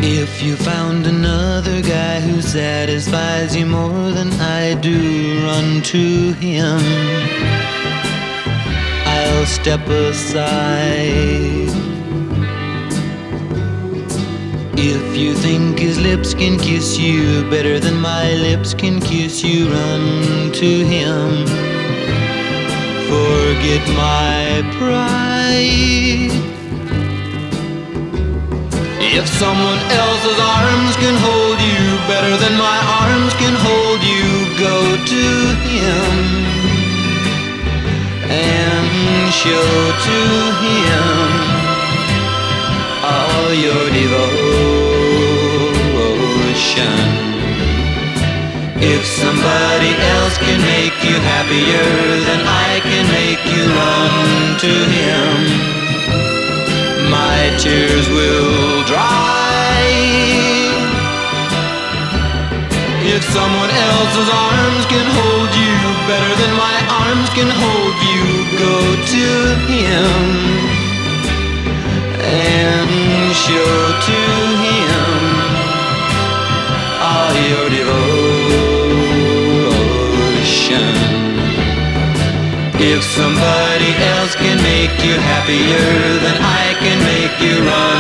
If you found another guy who satisfies you more than I do, run to him. I'll step aside. If you think his lips can kiss you better than my lips can kiss you, run to him. Forget my pride. If someone else's arms can hold you better than my arms can hold you, go to him and show to him all your devotion. If somebody else can make you happier than I can make you, run to him. My tears will dry. If someone else's arms can hold you better than my arms can hold you, go to him and show to him all your devotion. If somebody else can make you happier than I can make you, run